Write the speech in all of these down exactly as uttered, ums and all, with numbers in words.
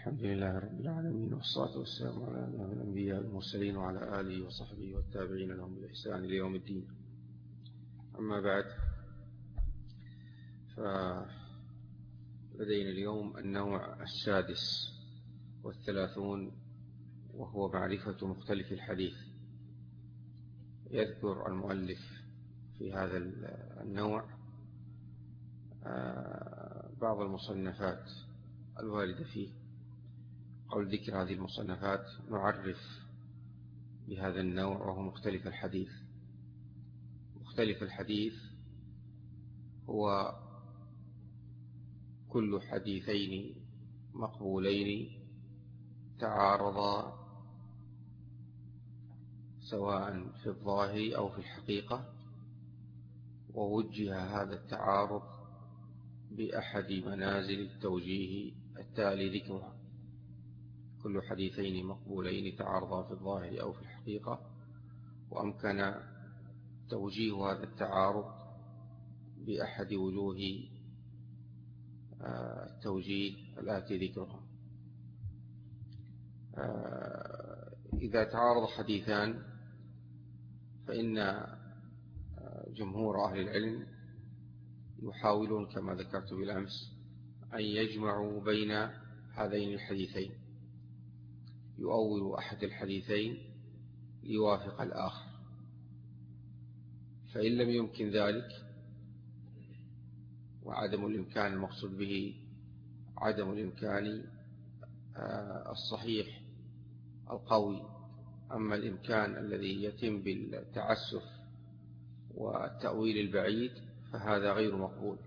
الحمد لله رب العالمين، والصلاة والسلام على الأنبياء والمرسلين وعلى آله وصحبه والتابعين لهم بالإحسان إلى يوم الدين. أما بعد، فلدينا اليوم النوع السادس والثلاثون، وهو معرفة مختلف الحديث. يذكر المؤلف في هذا النوع بعض المصنفات الواردة فيه. قبل ذكر هذه المصنفات نعرف بهذا النوع، وهو مختلف الحديث. مختلف الحديث هو كل حديثين مقبولين تعارضا سواء في الظاهر أو في الحقيقة، ووجه هذا التعارض بأحد منازل التوجيه التالي ذكرها. كل حديثين مقبولين تعارضا في الظاهر أو في الحقيقة، وأمكن توجيه هذا التعارض بأحد وجوه التوجيه الآتي ذكرها. إذا تعارض حديثان فإن جمهور أهل العلم يحاولون كما ذكرت بالأمس أن يجمعوا بين هذين الحديثين، يؤول أحد الحديثين ليوافق الآخر. فإن لم يمكن ذلك، وعدم الإمكان المقصود به عدم الإمكان الصحيح القوي، أما الإمكان الذي يتم بالتعسف والتأويل البعيد فهذا غير مقبول.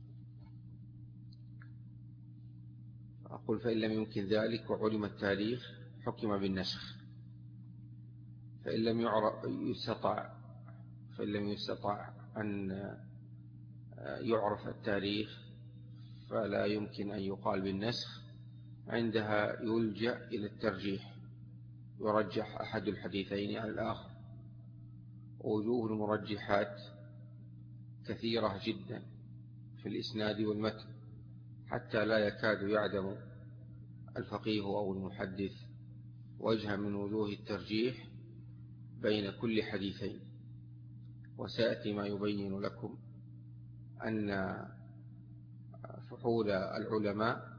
أقول فإن لم يمكن ذلك وعلم التاريخ حكم بالنسخ. فإن لم يستطع فإن لم يستطع أن يعرف التاريخ فلا يمكن أن يقال بالنسخ. عندها يلجأ إلى الترجيح، يرجح أحد الحديثين على الآخر. ووجوه المرجحات كثيرة جدا في الإسناد والمتن، حتى لا يكاد يعدم الفقيه أو المحدث وجها من وجوه الترجيح بين كل حديثين. وسيأتي ما يبين لكم أن فحول العلماء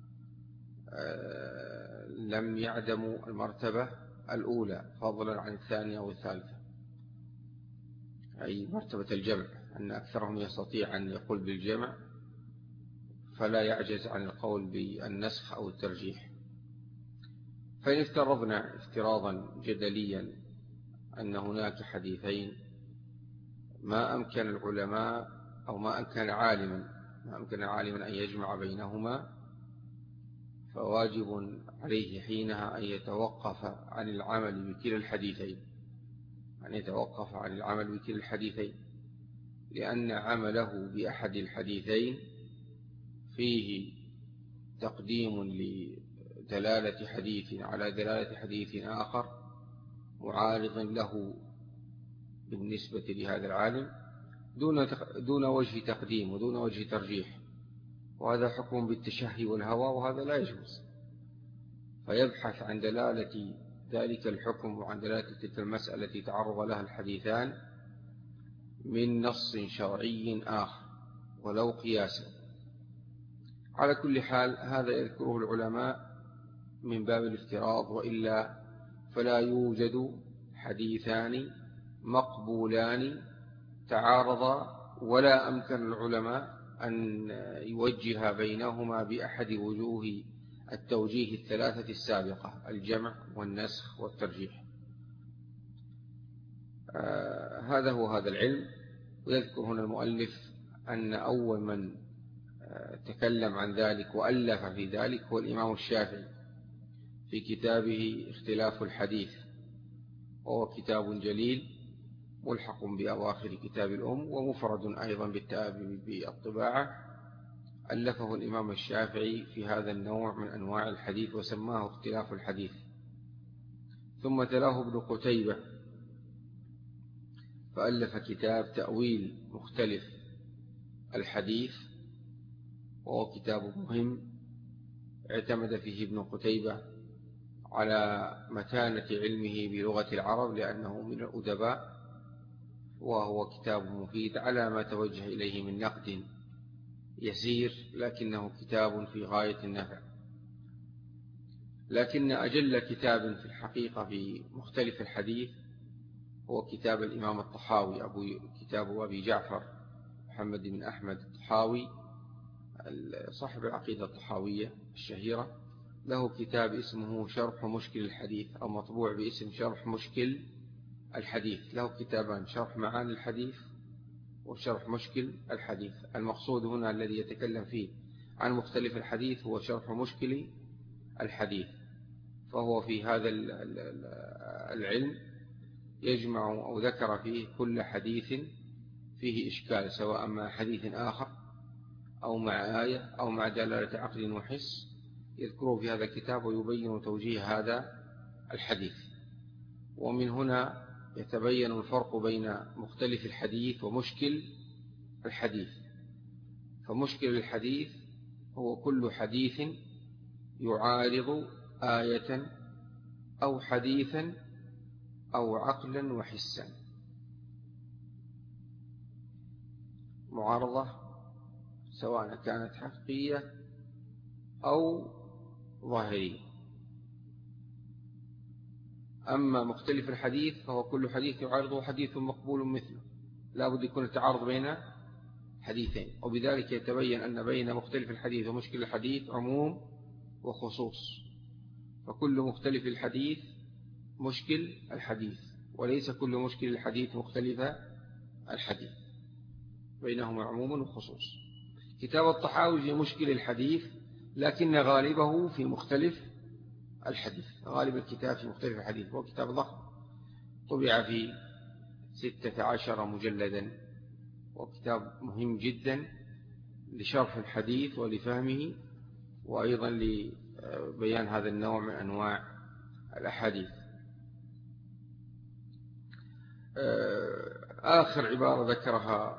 لم يعدموا المرتبة الأولى فضلا عن الثانية والثالثة، أي مرتبة الجمع، أن أكثرهم يستطيع أن يقول بالجمع فلا يعجز عن القول بالنسخ أو الترجيح. فإن افترضنا افتراضا جدليا أن هناك حديثين ما أمكن العلماء أو ما أمكن عالما ما أمكن عالما أن يجمع بينهما، فواجب عليه حينها أن يتوقف عن العمل بكلا الحديثين أن يتوقف عن العمل بكلا الحديثين لأن عمله بأحد الحديثين فيه تقديم لدلالة حديث على دلالة حديث آخر معارض له بالنسبة لهذا العالم دون دون وجه تقديم ودون وجه ترجيح، وهذا حكم بالتشهي والهوى، وهذا لا يجوز. فيبحث عن دلالة ذلك الحكم وعن دلالة تلك المسألة التي تعرض لها الحديثان من نص شرعي آخر ولو قياسا. على كل حال هذا يذكره العلماء من باب الافتراض، وإلا فلا يوجد حديثان مقبولان تعارضا ولا أمكن العلماء أن يوجه بينهما بأحد وجوه التوجيه الثلاثة السابقة: الجمع والنسخ والترجيح. آه هذا هو هذا العلم. ويذكر هنا المؤلف أن أول من آه تكلم عن ذلك وألف في ذلك هو الإمام الشافعي في كتابه اختلاف الحديث، وهو كتاب جليل ملحق بأواخر كتاب الأم، ومفرد أيضا بالطباعة. ألفه الإمام الشافعي في هذا النوع من أنواع الحديث وسماه اختلاف الحديث. ثم تلاه ابن قتيبة فألف كتاب تأويل مختلف الحديث، وهو كتاب مهم اعتمد فيه ابن قتيبة على متانة علمه بلغة العرب لأنه من الأدباء، وهو كتاب مفيد على ما توجه إليه من نقد يسير، لكنه كتاب في غاية النفع. لكن أجل كتاب في الحقيقة في مختلف الحديث هو كتاب الإمام الطحاوي، أبو كتاب أبي جعفر محمد بن أحمد الطحاوي صاحب العقيدة الطحاوية الشهيرة. له كتاب اسمه شرح مشكل الحديث، أو مطبوع باسم شرح مشكل الحديث. له كتابان، شرح معاني الحديث وشرح مشكل الحديث. المقصود هنا الذي يتكلم فيه عن مختلف الحديث هو شرح مشكل الحديث. فهو في هذا العلم يجمع أو ذكر فيه كل حديث فيه إشكال، سواء مع حديث آخر أو مع آية أو مع دلالة عقل وحس، يذكره في هذا الكتاب ويبين توجيه هذا الحديث. ومن هنا يتبين الفرق بين مختلف الحديث ومشكل الحديث. فمشكل الحديث هو كل حديث يعارض آية أو حديثا أو عقلا وحسا. معارضة سواء كانت حقيقية أو ظاهرية. أما مختلف الحديث فهو كل حديث يعارضه حديث مقبول مثله، لا بد يكون التعارض بين حديثين. وبذلك يتبين أن بين مختلف الحديث ومشكل الحديث عموم وخصوص. فكل مختلف الحديث مشكل الحديث، وليس كل مشكل الحديث مختلف الحديث، بينهما عموم وخصوص. كتاب الطحاوي في مشكل الحديث، لكن غالبه في مختلف الحديث. غالب الكتاب في مختلف الحديث، هو كتاب ضخم طبع في ستة عشر مجلدا، وكتاب مهم جدا لشرح الحديث ولفهمه، وأيضا لبيان هذا النوع من أنواع الأحاديث. آخر عبارة ذكرها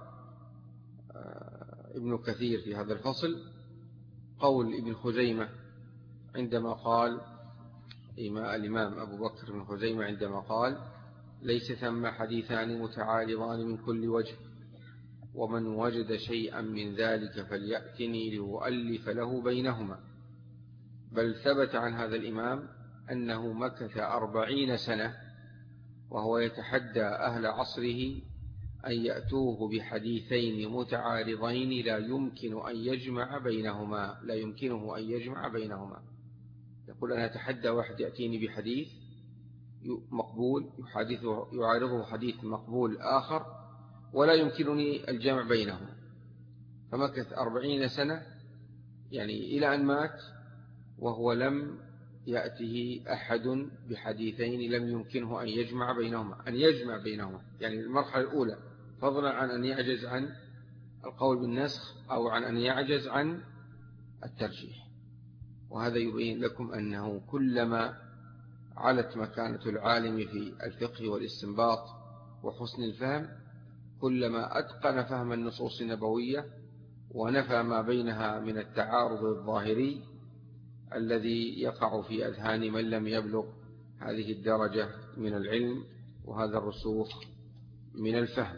ابن كثير في هذا الفصل قول ابن خزيمة عندما قال، الإمام أبو بكر بن خزيمة عندما قال: ليس ثم حديثان متعارضان من كل وجه، ومن وجد شيئا من ذلك فليأتني لأؤلف له بينهما. بل ثبت عن هذا الإمام أنه مكث أربعين سنة وهو يتحدى أهل عصره أن يأتوه بحديثين متعارضين لا يمكن أن يجمع بينهما لا يمكنه أن يجمع بينهما. يقول: أنا أتحدى واحد يأتيني بحديث مقبول يحادثه يعارضه حديث مقبول آخر ولا يمكنني الجمع بينهما. فمكث أربعين سنة، يعني إلى أن مات وهو لم يأته أحد بحديثين لم يمكنه أن يجمع بينهما أن يجمع بينهما يعني المرحلة الأولى، فضلا عن أن يعجز عن القول بالنسخ أو عن أن يعجز عن الترجيح. وهذا يبين لكم أنه كلما علت مكانة العالم في الفقه والاستنباط وحسن الفهم، كلما أتقن فهم النصوص النبوية ونفى ما بينها من التعارض الظاهري الذي يقع في أذهان من لم يبلغ هذه الدرجة من العلم وهذا الرسوخ من الفهم.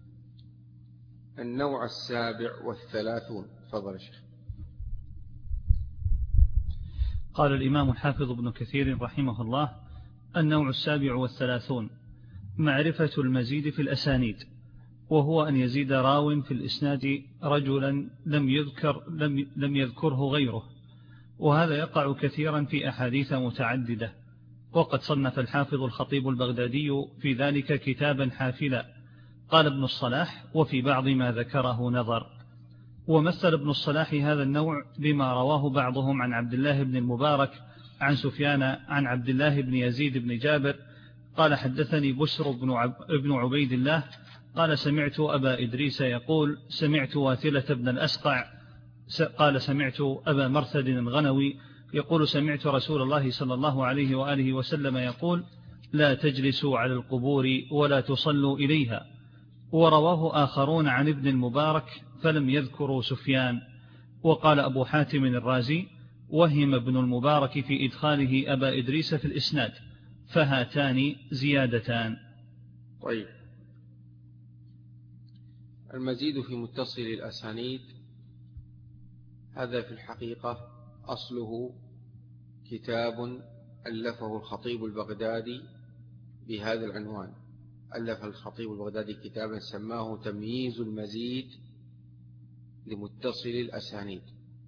النوع السابع والثلاثون. تفضل يا شيخ. قال الإمام الحافظ ابن كثير رحمه الله: النوع السابع والثلاثون معرفة المزيد في الأسانيد، وهو أن يزيد راو في الإسناد رجلا لم يذكر لم, لم يذكره غيره، وهذا يقع كثيرا في أحاديث متعددة. وقد صنف الحافظ الخطيب البغدادي في ذلك كتابا حافلا. قال ابن الصلاح: وفي بعض ما ذكره نظر. ومثل ابن الصلاح هذا النوع بما رواه بعضهم عن عبد الله بن المبارك عن سفيان عن عبد الله بن يزيد بن جابر قال: حدثني بشر بن, عب بن عبيد الله قال: سمعت أبا إدريس يقول: سمعت واثلة بن الأسقع قال: سمعت أبا مرثد الغنوي يقول: سمعت رسول الله صلى الله عليه وآله وسلم يقول: لا تجلسوا على القبور ولا تصلوا إليها. ورواه آخرون عن ابن المبارك فلم يذكروا سفيان. وقال أبو حاتم الرازي: وهم ابن المبارك في إدخاله أبا إدريس في الإسناد، فهاتان زيادتان. طيب، المزيد في متصل الأسانيد هذا في الحقيقة أصله كتاب ألفه الخطيب البغدادي بهذا العنوان. ألف الخطيب البغدادي كتابا سماه تمييز المزيد لمتصل الأسانيد.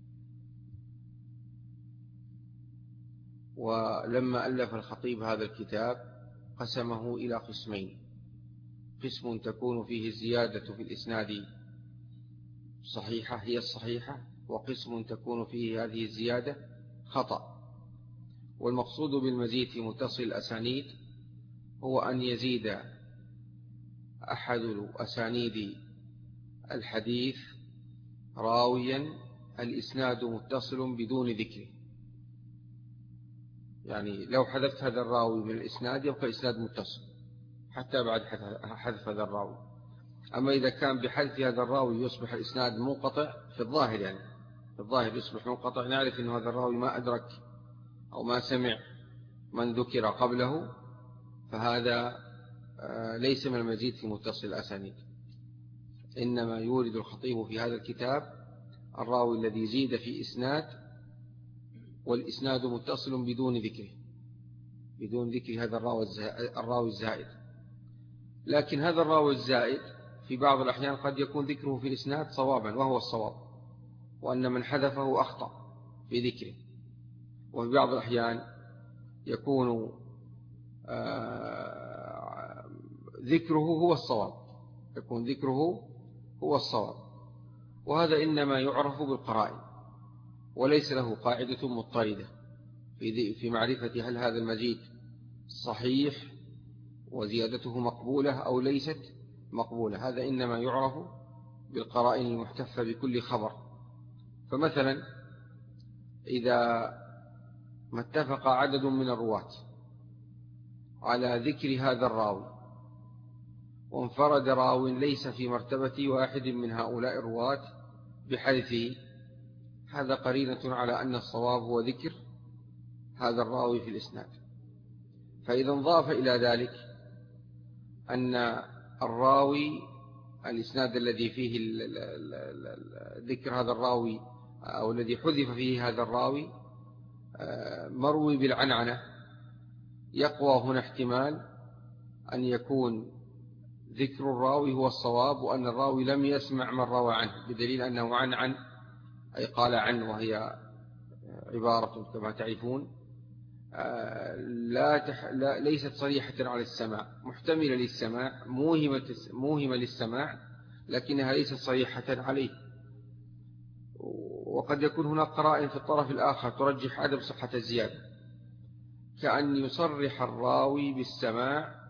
ولما ألف الخطيب هذا الكتاب قسمه إلى قسمين: قسم تكون فيه الزيادة في الإسناد صحيحة هي الصحيحة، وقسم تكون فيه هذه الزيادة خطأ. والمقصود بالمزيد في متصل الأسانيد هو أن يزيد أحد أسانيد الحديث راويا الإسناد متصل بدون ذكره. يعني لو حذفت هذا الراوي من الإسناد يبقى الإسناد متصل حتى بعد حذف هذا الراوي. أما إذا كان بحذف هذا الراوي يصبح الإسناد منقطع في الظاهر، يعني في الظاهر يصبح منقطع، نعرف أن هذا الراوي ما أدرك أو ما سمع من ذكر قبله، فهذا ليس من المزيد في متصل الأسانيد. إنما يورد الخطيب في هذا الكتاب الراوي الذي زيد في إسناد والإسناد متصل بدون ذكره، بدون ذكر هذا الراوي الزائد. لكن هذا الراوي الزائد في بعض الأحيان قد يكون ذكره في الإسناد صوابا وهو الصواب، وأن من حذفه أخطأ في ذكره. وفي بعض الأحيان يكون ذكره هو الصواب، يكون ذكره هو الصواب. وهذا إنما يعرف بالقرائن، وليس له قاعدة مضطردة في معرفة هل هذا المزيد صحيح وزيادته مقبولة أو ليست مقبولة. هذا إنما يعرف بالقرائن المحتفة بكل خبر. فمثلا إذا ما اتفق عدد من الرواة على ذكر هذا الراوي وانفرد راو ليس في مرتبة واحد من هؤلاء الرواة بحذفه، هذا قرينة على أن الصواب هو ذكر هذا الراوي في الإسناد. فإذا انضاف إلى ذلك أن الراوي الإسناد الذي فيه ذكر هذا الراوي أو الذي حذف فيه هذا الراوي مروي بالعنعنة، يقوى هنا احتمال أن يكون ذكر الراوي هو الصواب، وأن الراوي لم يسمع من روى عنه، بدليل أنه عن عن أي قال عن، وهي عبارة كما تعرفون لا, تح... لا ليست صريحة على السماع، محتملة للسماع، موهمة, موهمة للسماع، لكنها ليست صريحة عليه. وقد يكون هناك قرائن في الطرف الآخر ترجح عدم صحة الزيادة، كأن يصرح الراوي بالسماع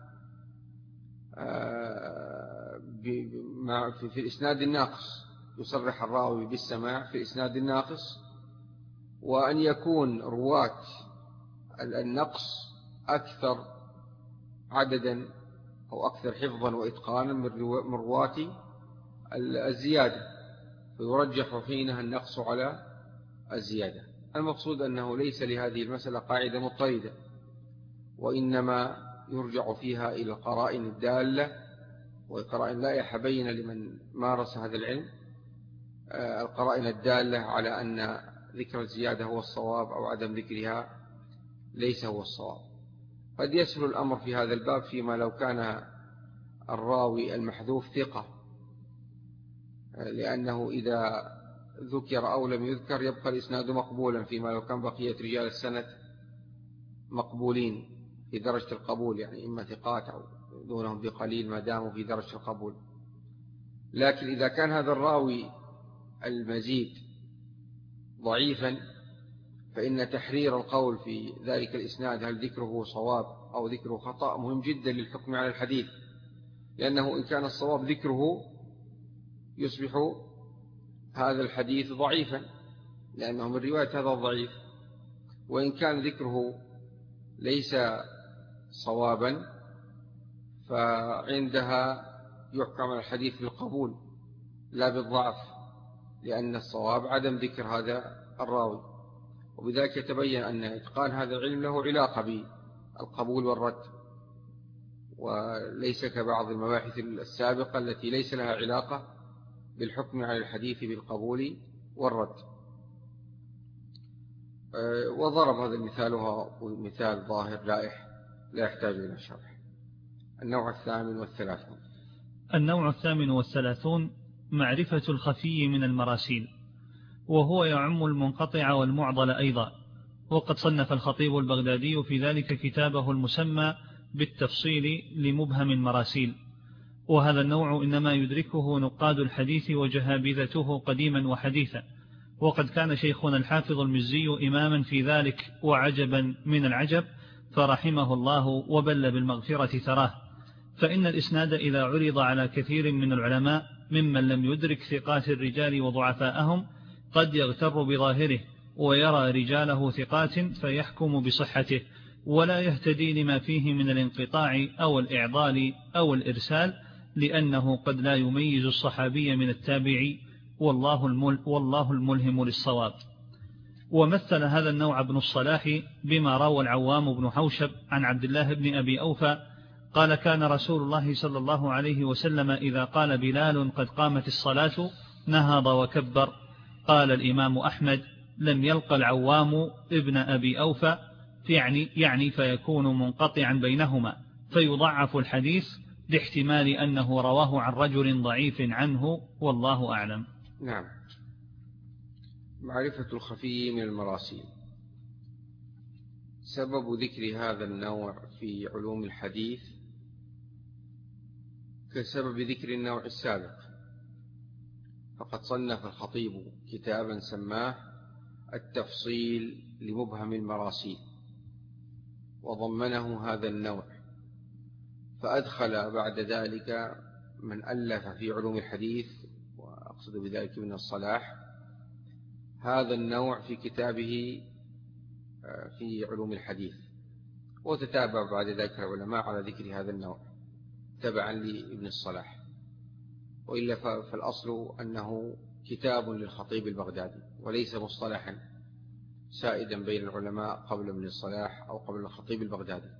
في الإسناد الناقص، يصرح الراوي بالسماع في الإسناد الناقص، وأن يكون رواة النقص أكثر عددا أو أكثر حفظا وإتقانا من رواة الزيادة، فيرجح حينها النقص على الزيادة. المقصود أنه ليس لهذه المسألة قاعدة مضطردة، وإنما يرجع فيها إلى القرائن الدالة، والقرائن لا يحبين لمن مارس هذا العلم، القرائن الدالة على أن ذكر الزيادة هو الصواب أو عدم ذكرها ليس هو الصواب. قد يسهل الأمر في هذا الباب فيما لو كان الراوي المحذوف ثقة، لأنه إذا ذكر أو لم يذكر يبقى الإسناد مقبولا، فيما لو كان بقية رجال السند مقبولين في درجة القبول، يعني إما ثقات أو دونهم بقليل ما داموا في درجة القبول. لكن إذا كان هذا الراوي المزيد ضعيفا، فإن تحرير القول في ذلك الإسناد هل ذكره صواب أو ذكره خطأ مهم جدا للحكم على الحديث، لأنه إن كان الصواب ذكره يصبح هذا الحديث ضعيفا لأنه من رواية هذا الضعيف، وإن كان ذكره ليس صوابا فعندها يحكم على الحديث بالقبول لا بالضعف، لأن الصواب عدم ذكر هذا الراوي. وبذلك يتبين أن إتقان هذا العلم له علاقة بالقبول والرد، وليس كبعض المباحث السابقة التي ليس لها علاقة بالحكم على الحديث بالقبول والرد. وضرب هذا المثال وهو مثال ظاهر لائح لا يحتاج إلى شرح. النوع الثامن والثلاثون. النوع الثامن والثلاثون معرفة الخفي من المراسيل، وهو يعم المنقطع والمعضل أيضا. وقد صنف الخطيب البغدادي في ذلك كتابه المسمى بالتفصيل لمبهم المراسيل. وهذا النوع إنما يدركه نقاد الحديث وجهابذته قديما وحديثا، وقد كان شيخنا الحافظ المزي إماما في ذلك وعجبا من العجب، فرحمه الله وبل بالمغفرة ثراه. فإن الإسناد إذا عرض على كثير من العلماء ممن لم يدرك ثقات الرجال وضعفاءهم قد يغتر بظاهره ويرى رجاله ثقات فيحكم بصحته، ولا يهتدي لما فيه من الانقطاع أو الإعضال أو الإرسال، لأنه قد لا يميز الصحابي من التابعي، والله, المل والله الملهم للصواب. ومثل هذا النوع ابن الصلاح بما روى العوام بن حوشب عن عبد الله بن أبي أوفى قال: كان رسول الله صلى الله عليه وسلم إذا قال بلال قد قامت الصلاة نهض وكبر. قال الإمام أحمد: لم يلق العوام ابن أبي أوفى، يعني, يعني فيكون منقطعا بينهما فيضعف الحديث لاحتمال أنه رواه عن رجل ضعيف عنه، والله أعلم. نعم. معرفة الخفي من المراسيل. سبب ذكر هذا النوع في علوم الحديث كسبب ذكر النوع السابق، فقد صنف الخطيب كتابا سماه التفصيل لمبهم المراسيل، وضمنه هذا النوع، فأدخل بعد ذلك من ألف في علوم الحديث، وأقصد بذلك ابن الصلاح، هذا النوع في كتابه في علوم الحديث، وتتابع بعد ذلك العلماء على ذكر هذا النوع تبعا لابن الصلاح. وإلا فالأصل أنه كتاب للخطيب البغدادي وليس مصطلحا سائدا بين العلماء قبل ابن الصلاح أو قبل الخطيب البغدادي.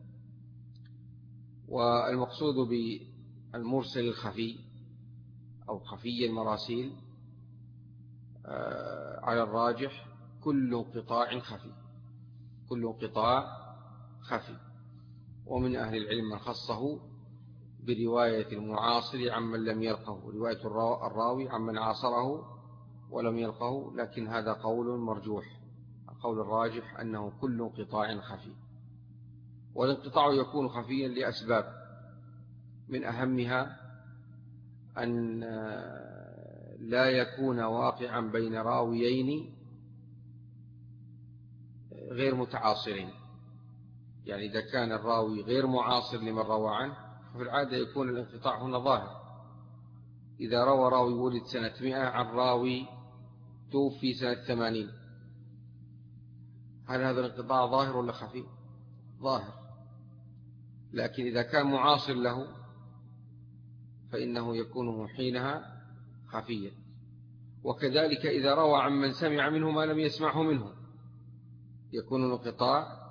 والمقصود بالمرسل الخفي أو خفي المراسيل على الراجح كل انقطاع خفي، كل انقطاع خفي. ومن أهل العلم من خصه برواية المعاصر عمن لم يلقه، رواية الراوي عمن عاصره ولم يلقه، لكن هذا قول مرجوح. القول الراجح أنه كل انقطاع خفي، والانقطاع يكون خفيا لأسباب، من أهمها أن لا يكون واقعا بين راويين غير متعاصرين. يعني إذا كان الراوي غير معاصر لمن روى عنه ففي العادة يكون الانقطاع هنا ظاهر. إذا روى راوي ولد سنة مئة عن راوي توفي سنة ثمانين، هل هذا الانقطاع ظاهر ولا خفي؟ ظاهر. لكن إذا كان معاصر له فإنه يكون حينها خفيا. وكذلك إذا روى عن من سمع منه ما لم يسمعه منه يكون الانقطاع،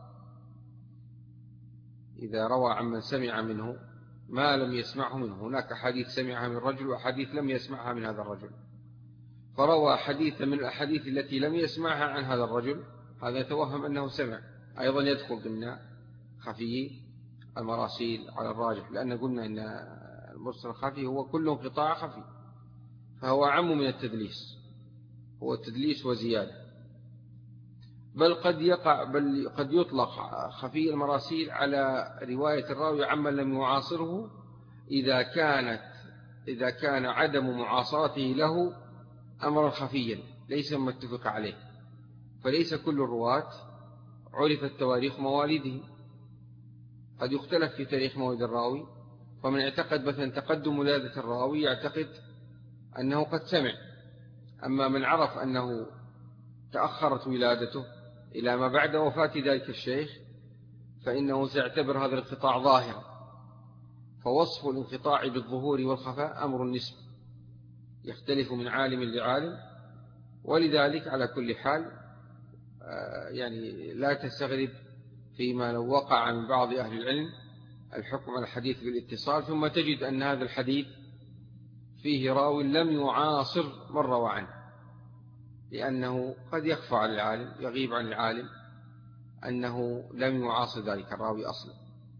إذا روى عن من سمع منه ما لم يسمعه منه. هناك حديث سمعها من رجل وحديث لم يسمعها من هذا الرجل، فروى حديثا من الأحاديث التي لم يسمعها عن هذا الرجل، هذا يتوهم أنه سمع، أيضا يدخل ضمن خفي المراسيل على الراجح، لأن قلنا أن المرسل الخفي هو كل انقطاع خفي، فهو أعم من التدليس، هو التدليس وزيادة. بل قد يقع بل قد يطلق خفي المراسيل على رواية الراوي عمن لم يعاصره إذا كانت إذا كان عدم معاصرته له أمرا خفيا ليس متفق عليه. فليس كل الرواة عرفت تواريخ مواليده، قد يختلف في تاريخ مولد الراوي، فمن اعتقد مثلا تقدم ولادة الراوي يعتقد أنه قد سمع، أما من عرف أنه تأخرت ولادته إلى ما بعد وفاة ذلك الشيخ فإنه سيعتبر هذا الانقطاع ظاهرا. فوصف الانقطاع بالظهور والخفاء أمر نسبي يختلف من عالم لعالم، ولذلك على كل حال يعني لا تستغرب فيما لو وقع من بعض أهل العلم الحكم على الحديث بالاتصال، ثم تجد أن هذا الحديث فيه راوي لم يعاصر من روى عنه، لأنه قد يخفى عن العالم، يغيب عن العالم أنه لم يعاصر ذلك الراوي أصلا.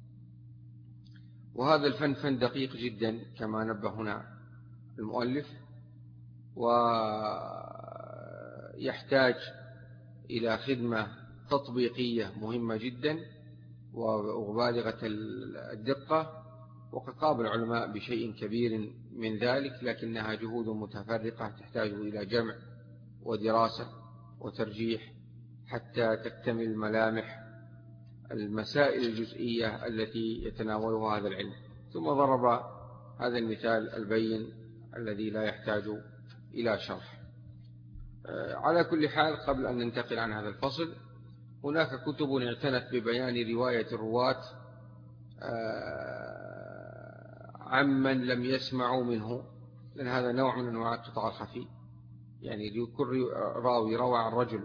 وهذا الفن فن دقيق جدا كما نبه هنا المؤلف، ويحتاج إلى خدمة تطبيقية مهمة جدا وبالغة الدقة، وقد قام العلماء بشيء كبير من ذلك، لكنها جهود متفرقة تحتاج إلى جمع ودراسة وترجيح حتى تكتمل ملامح المسائل الجزئية التي يتناولها هذا العلم. ثم ضرب هذا المثال البين الذي لا يحتاج إلى شرح. على كل حال، قبل أن ننتقل عن هذا الفصل، هناك كتب اعتنت ببيان رواية الرواة عمن لم يسمعوا منه، لأن هذا نوع من أنواع القطاع الخفي. يعني كل راوي روى عن رجل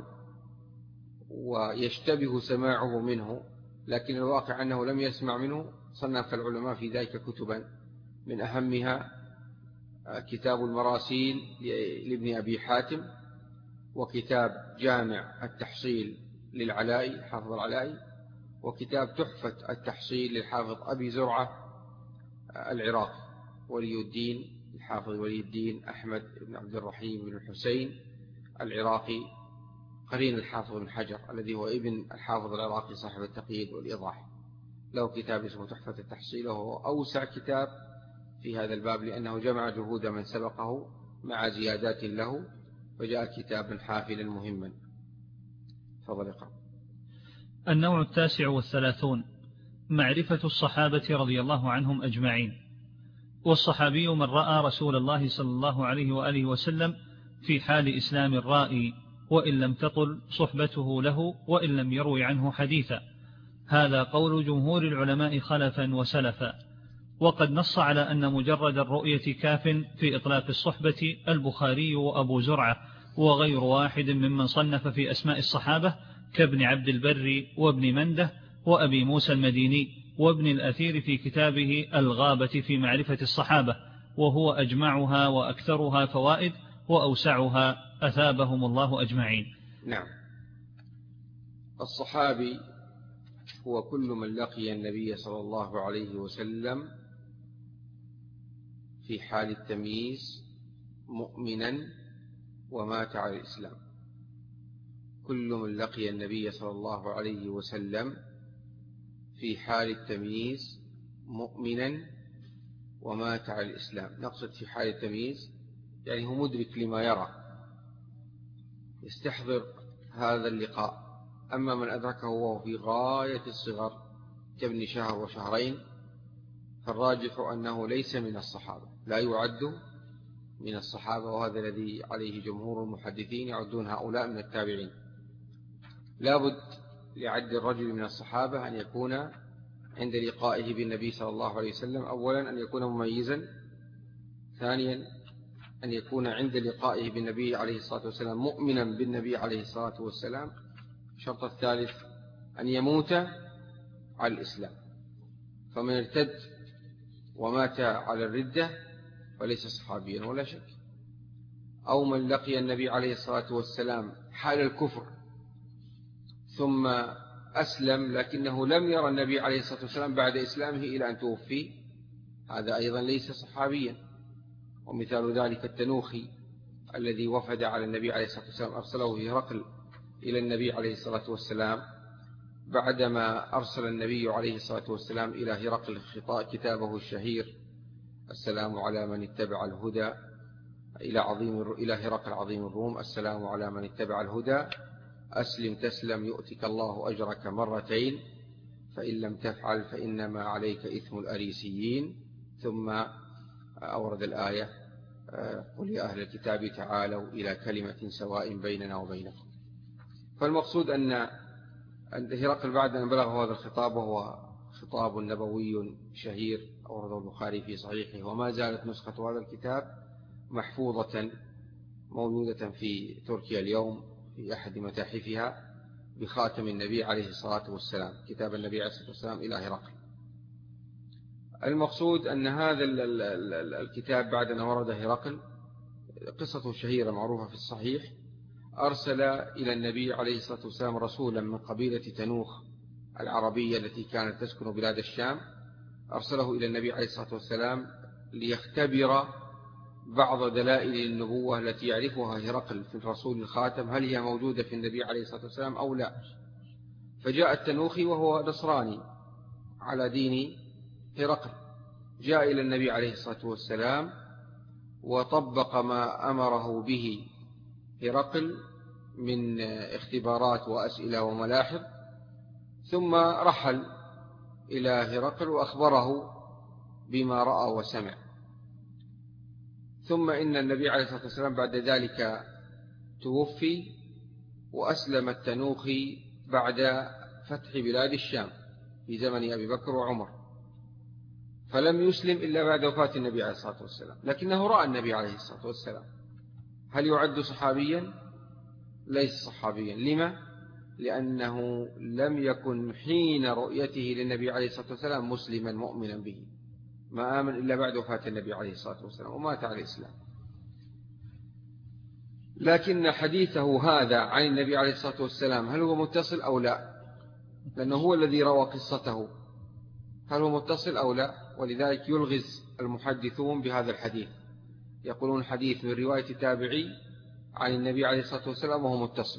ويشتبه سماعه منه، لكن الواقع أنه لم يسمع منه، صنف العلماء في ذلك كتبا، من أهمها كتاب المراسيل لابن أبي حاتم، وكتاب جامع التحصيل للعلائي حافظ العلائي، وكتاب تحفة التحصيل للحافظ أبي زرعة العراقي، ولي الدين الحافظ ولي الدين أحمد بن عبد الرحيم بن الحسين العراقي، قرين الحافظ بن حجر الذي هو ابن الحافظ العراقي صاحب التقييد والإيضاح. له كتاب اسمه تحفة التحصيل، وهو أوسع كتاب في هذا الباب لأنه جمع جهود من سبقه مع زيادات له، فجاء كتابا حافلا مهما. فضل اقرأ. النوع التاسع والثلاثون: معرفة الصحابة رضي الله عنهم أجمعين. والصحابي من رأى رسول الله صلى الله عليه وآله وسلم في حال إسلام الرائي، وإن لم تطل صحبته له وإن لم يروي عنه حديثا. هذا قول جمهور العلماء خلفا وسلفا. وقد نص على أن مجرد الرؤية كاف في إطلاق الصحبة البخاري وأبو زرعة وغير واحد ممن صنف في أسماء الصحابة كابن عبد البر وابن منده وأبي موسى المديني وابن الأثير في كتابه الغابة في معرفة الصحابة، وهو أجمعها وأكثرها فوائد وأوسعها، أثابهم الله أجمعين. نعم. الصحابي هو كل من لقي النبي صلى الله عليه وسلم في حال التمييز مؤمنا ومات على الإسلام. كل من لقي النبي صلى الله عليه وسلم في حال التمييز مؤمنا ومات على الإسلام. نقصد في حال التمييز يعني هو مدرك لما يرى، يستحضر هذا اللقاء. أما من أدركه وهو في غاية الصغر كابن شهر وشهرين، فالراجح أنه ليس من الصحابة، لا يعد من الصحابة، وهذا الذي عليه جمهور المحدثين، يعدون هؤلاء من التابعين. لابد لعد الرجل من الصحابة أن يكون عند لقائه بالنبي صلى الله عليه وسلم أولا أن يكون مميزا، ثانيا أن يكون عند لقائه بالنبي عليه الصلاة والسلام مؤمنا بالنبي عليه الصلاة والسلام. الشرط الثالث أن يموت على الإسلام. فمن ارتد ومات على الردة فليس صحابيا ولا شك. أو من لقي النبي عليه الصلاة والسلام حال الكفر ثم أسلم لكنه لم يرى النبي عليه الصلاة والسلام بعد إسلامه إلى أن توفي، هذا أيضا ليس صحابيا. ومثال ذلك التنوخي الذي وفد على النبي عليه الصلاة والسلام، أرسله هرقل إلى النبي عليه الصلاة والسلام بعدما أرسل النبي عليه الصلاة والسلام إلى هرقل كتابه الشهير السلام على من اتبع الهدى، إلى عظيم إلى هرقل عظيم الروم: السلام على من اتبع الهدى، أسلم تسلم يؤتك الله أجرك مرتين، فإن لم تفعل فإنما عليك إثم الأريسيين. ثم أورد الآية: قل يا أهل الكتاب تعالوا إلى كلمة سواء بيننا وبينكم. فالمقصود أن هرقل بعد أن بلغ هذا الخطاب، وهو خطاب نبوي شهير أورده البخاري في صحيحه، وما زالت نسخة هذا الكتاب محفوظة موجودة في تركيا اليوم في أحد متاحفها، بخاتم النبي عليه الصلاة والسلام، كتاب النبي عليه الصلاة والسلام إلى هرقل. المقصود أن هذا الكتاب بعد أن ورد هرقل، قصته شهيرة معروفة في الصحيح، أرسل إلى النبي عليه الصلاة والسلام رسولا من قبيلة تنوخ العربية التي كانت تسكن بلاد الشام، أرسله إلى النبي عليه الصلاة والسلام ليختبر بعض دلائل النبوة التي يعرفها هرقل في الرسول الخاتم، هل هي موجودة في النبي عليه الصلاة والسلام أو لا. فجاء التنوخي وهو نصراني على دين هرقل، جاء إلى النبي عليه الصلاة والسلام وطبق ما أمره به هرقل من اختبارات وأسئلة وملاحظ، ثم رحل إلى هرقل وأخبره بما رأى وسمع. ثم إن النبي عليه الصلاة والسلام بعد ذلك توفي، وأسلم التنوخي بعد فتح بلاد الشام في زمن أبي بكر وعمر، فلم يسلم إلا بعد وفاة النبي عليه الصلاة والسلام، لكنه رأى النبي عليه الصلاة والسلام. هل يعد صحابيا؟ ليس صحابيا. لما؟ لأنه لم يكن حين رؤيته للنبي عليه الصلاة والسلام مسلما مؤمنا به، ما آمن إلا بعد وفاة النبي عليه الصلاة والسلام ومات على الإسلام. لكن حديثه هذا عن النبي عليه الصلاة والسلام هل هو متصل أو لا؟ لأنه هو الذي روى قصته، هل هو متصل أو لا؟ ولذلك يلغز المحدثون بهذا الحديث، يقولون حديث من رواية تابعي عن النبي عليه الصلاة والسلام وهو متصل.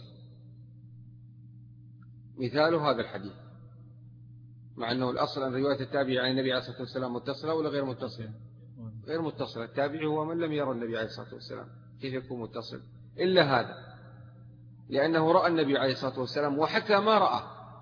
مثال هذا الحديث، مع أنه الأصل أن رواية التابعي عن النبي عليه الصلاة والسلام متصلة ولا غير متصلة؟ غير متصلة. التابعي هو من لم يرى النبي عليه الصلاة والسلام، كيف يكون متصل؟ إلا هذا، لأنه رأى النبي عليه الصلاة والسلام وحكى ما رأى،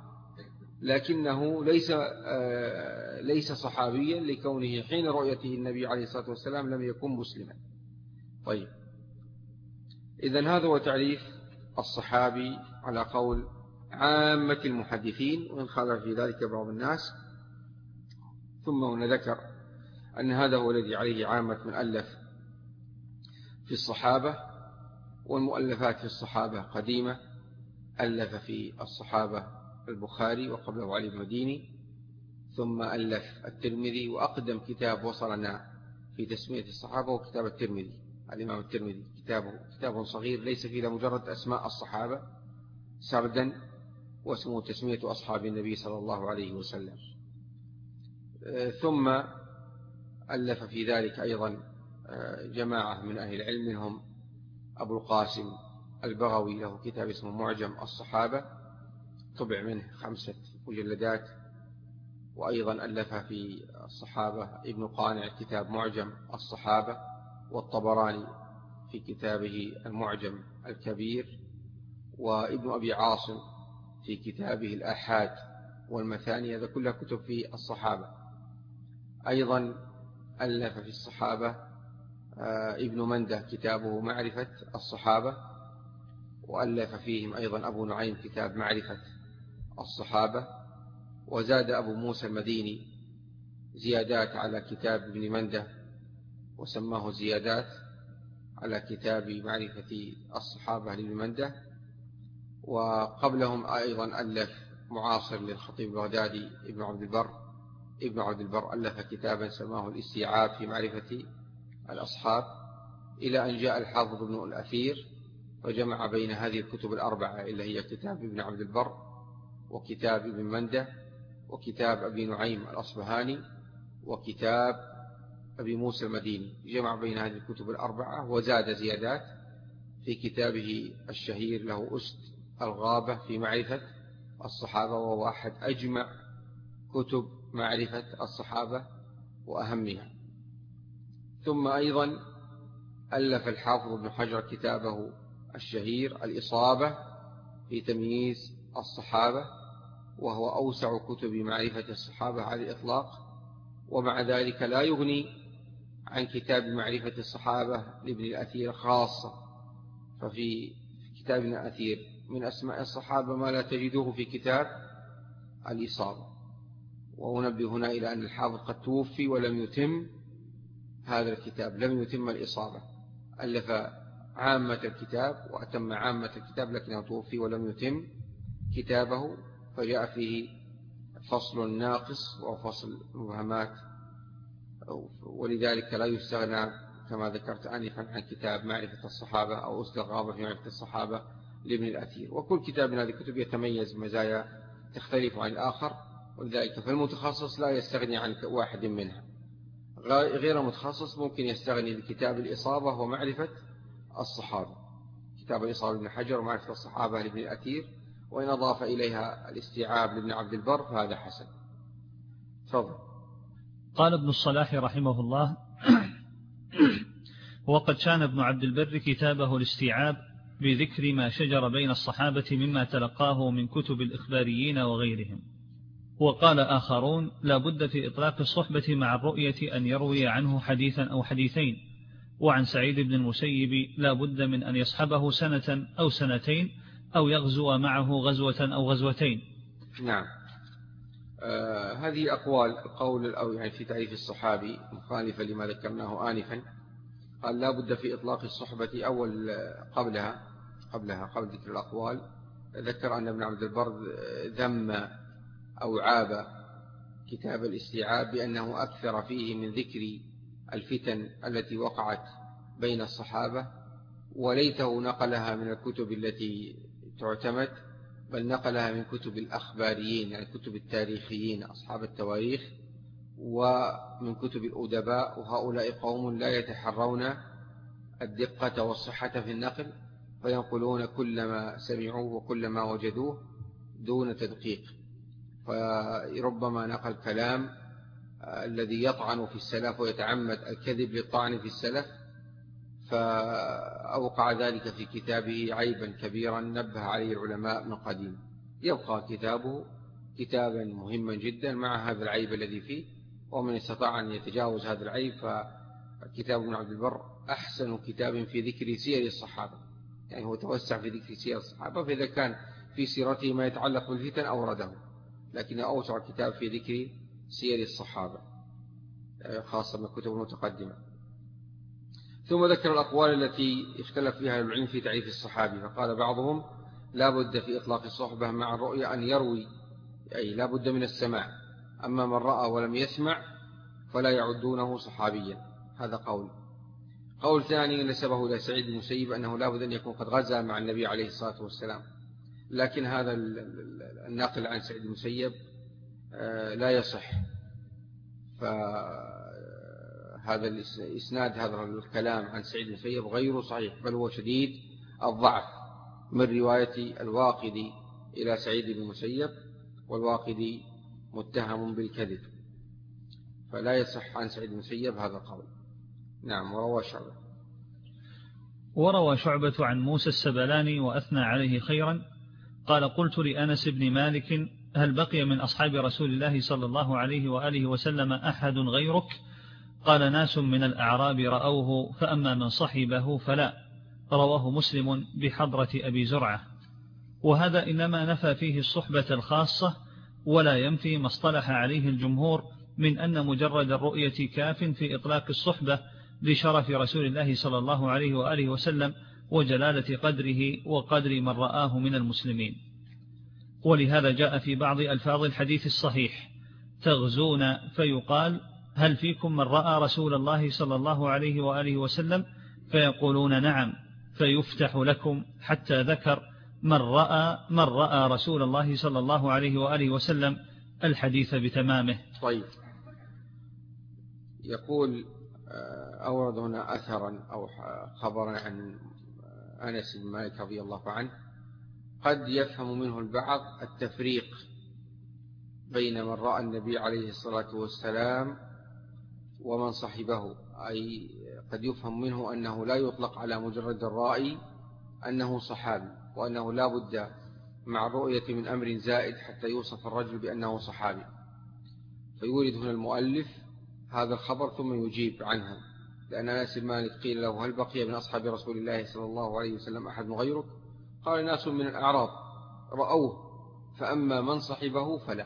لكنه ليس ليس صحابيا لكونه حين رؤيته النبي عليه الصلاة والسلام لم يكن مسلما. طيب، إذن هذا هو تعريف الصحابي على قول عامة المحدثين، وإن خالف في ذلك بعض الناس. ثم هنا ذكر أن هذا هو الذي عليه عامة من ألف في الصحابة، والمؤلفات في الصحابة قديمة. ألف في الصحابة البخاري وقبله علي بن المديني، ثم ألف الترمذي، وأقدم كتاب وصلنا في تسمية الصحابة وكتاب الترمذي، الإمام الترمذي كتابه كتاب صغير ليس فيه مجرد أسماء الصحابة سردا، واسمه تسمية أصحاب النبي صلى الله عليه وسلم. ثم ألف في ذلك أيضا جماعة من أهل العلم، منهم أبو القاسم البغوي له كتاب اسمه معجم الصحابة، طبع منه خمسة مجلدات. وأيضا ألف في الصحابة ابن قانع كتاب معجم الصحابة، والطبراني في كتابه المعجم الكبير، وابن أبي عاصم في كتابه الآحاد والمثاني، هذا كلها كتب في الصحابة. أيضا ألف في الصحابة ابن منده كتابه معرفة الصحابة، وألف فيهم أيضا أبو نعيم كتاب معرفة الصحابة. وزاد أبو موسى المديني زيادات على كتاب ابن منده، وسماه زيادات على كتاب معرفة الصحابة لابن منده. وقبلهم أيضا ألف معاصر للخطيب البغدادي ابن عبد البر ابن عبد البر ألف كتابا سماه الاستيعاب في معرفة الأصحاب، إلى أن جاء الحافظ ابن الأثير وجمع بين هذه الكتب الأربعة، اللي هي كتاب ابن عبد البر وكتاب ابن منده وكتاب أبي نعيم الأصبهاني وكتاب أبي موسى المديني، جمع بين هذه الكتب الأربعة وزاد زيادات في كتابه الشهير له أسد الغابة في معرفة الصحابة، وهو أحد أجمع كتب معرفة الصحابة وأهمها. ثم أيضا ألف الحافظ ابن حجر كتابه الشهير الإصابة في تمييز الصحابة، وهو أوسع كتب معرفة الصحابة على الإطلاق، ومع ذلك لا يغني عن كتاب معرفة الصحابة لابن الأثير خاصة. ففي كتاب ابن الأثير من أسماء الصحابة ما لا تجده في كتاب الإصابة. وأنبه هنا إلى أن الحافظ قد توفي ولم يتم هذا الكتاب، لم يتم الإصابة، ألف عامة الكتاب وأتم عامة الكتاب، لكنه توفي ولم يتم كتابه فجاء فيه فصل ناقص وفصل مبهمات، ولذلك لا يستغنى كما ذكرت آنفا عن كتاب معرفة الصحابة أو أسد الغابة في معرفة الصحابة لابن الأثير. وكل كتاب من هذه الكتب يتميز بمزايا تختلف عن الآخر، ولذلك فالمتخصص لا يستغني عن واحد منها. غير المتخصص ممكن يستغني بكتاب الإصابة ومعرفة الصحابة، كتاب الإصابة لابن حجر ومعرفة الصحابة لابن الأثير، وإن أضاف إليها الاستيعاب لابن عبد البر فهذا حسن. تفضل. قال ابن الصلاح رحمه الله: وقد شان ابن عبد البر كتابه الاستيعاب بذكر ما شجر بين الصحابة مما تلقاه من كتب الإخباريين وغيرهم. وقال آخرون: لا بد في إطلاق الصحبة مع الرؤية أن يروي عنه حديثا أو حديثين. وعن سعيد بن المسيب لا بد من أن يصحبه سنة أو سنتين أو يغزو معه غزوة أو غزوتين. نعم. آه هذه أقوال. القول الأول يعني في تعريف الصحابي مخالفة لما ذكرناه آنفا. قال لا بد في إطلاق الصحبة. أول قبلها قبلها قبل ذكر الأقوال ذكر أن ابن عبد البر ذم أو عاب كتاب الاستيعاب بأنه أكثر فيه من ذكر الفتن التي وقعت بين الصحابة، وليته نقلها من الكتب التي تعتمد، بل نقلها من كتب الأخباريين يعني كتب التاريخيين أصحاب التواريخ، ومن كتب الأدباء، وهؤلاء قوم لا يتحرون الدقة والصحة في النقل، فينقلون كل ما سمعوه وكل ما وجدوه دون تدقيق، فربما نقل كلام الذي يطعن في السلف ويتعمد الكذب للطعن في السلف، فأوقع ذلك في كتابه عيبا كبيرا نبه عليه العلماء من قديم. يبقى كتابه كتابا مهما جدا مع هذا العيب الذي فيه، ومن استطاع أن يتجاوز هذا العيب فكتاب ابن عبد البر أحسن كتاب في ذكر سير الصحابة، يعني هو توسع في ذكر سير الصحابة، فإذا كان في سيرته ما يتعلق بالفتن أورده، لكن أوسع كتاب في ذكر سير الصحابة خاصة من الكتب المتقدمة. ثم ذكر الأقوال التي اختلف فيها العلم في تعريف الصحابي، فقال بعضهم لا بد في إطلاق الصحبة مع الرؤية أن يروي، أي لا بد من السماع، أما من رأى ولم يسمع فلا يعدونه صحابيا. هذا قول. قول ثاني نسبه إلى سعيد بن المسيب أنه لا بد أن يكون قد غزا مع النبي عليه الصلاة والسلام، لكن هذا النقل عن سعيد بن المسيب لا يصح، فهذا الإسناد هذا الكلام عن سعيد بن المسيب غير صحيح، بل هو شديد الضعف من رواية الواقدي إلى سعيد بن المسيب، والواقدي متهم بالكذب، فلا يصح عن سعيد بن المسيب هذا القول. نعم. وروى شعبة وروى شعبة عن موسى السبلاني وأثنى عليه خيرا قال: قلت لأنس بن مالك: هل بقي من أصحاب رسول الله صلى الله عليه وآله وسلم أحد غيرك؟ قال: ناس من الأعراب رأوه، فأما من صحبه فلا. رواه مسلم بحضرة أبي زرعة. وهذا إنما نفى فيه الصحبة الخاصة، ولا ينفي ما اصطلح عليه الجمهور من أن مجرد الرؤية كاف في إطلاق الصحبة لشرف رسول الله صلى الله عليه وآله وسلم وجلالة قدره وقدر من رآه من المسلمين. ولهذا جاء في بعض ألفاظ الحديث الصحيح: تغزون فيقال: هل فيكم من رأى رسول الله صلى الله عليه وآله وسلم؟ فيقولون: نعم، فيفتح لكم، حتى ذكر من رأى من رأى رسول الله صلى الله عليه وآله وسلم الحديث بتمامه. طيب. يقول أورد هنا أثرا أو خبرا عن أنس بن مالك رضي الله عنه قد يفهم منه البعض التفريق بين من رأى النبي عليه الصلاة والسلام ومن صحبه، أي قد يفهم منه أنه لا يطلق على مجرد الرائي أنه صحابي، وأنه لا بد مع الرؤية من أمر زائد حتى يوصف الرجل بأنه صحابي. فيورد هنا المؤلف هذا الخبر ثم يجيب عنه، لأن أنس بن مالك قيل له: هل بقي من أصحاب رسول الله صلى الله عليه وسلم أحد غيرك؟ قال: ناس من الأعراب رأوه، فأما من صحبه فلا.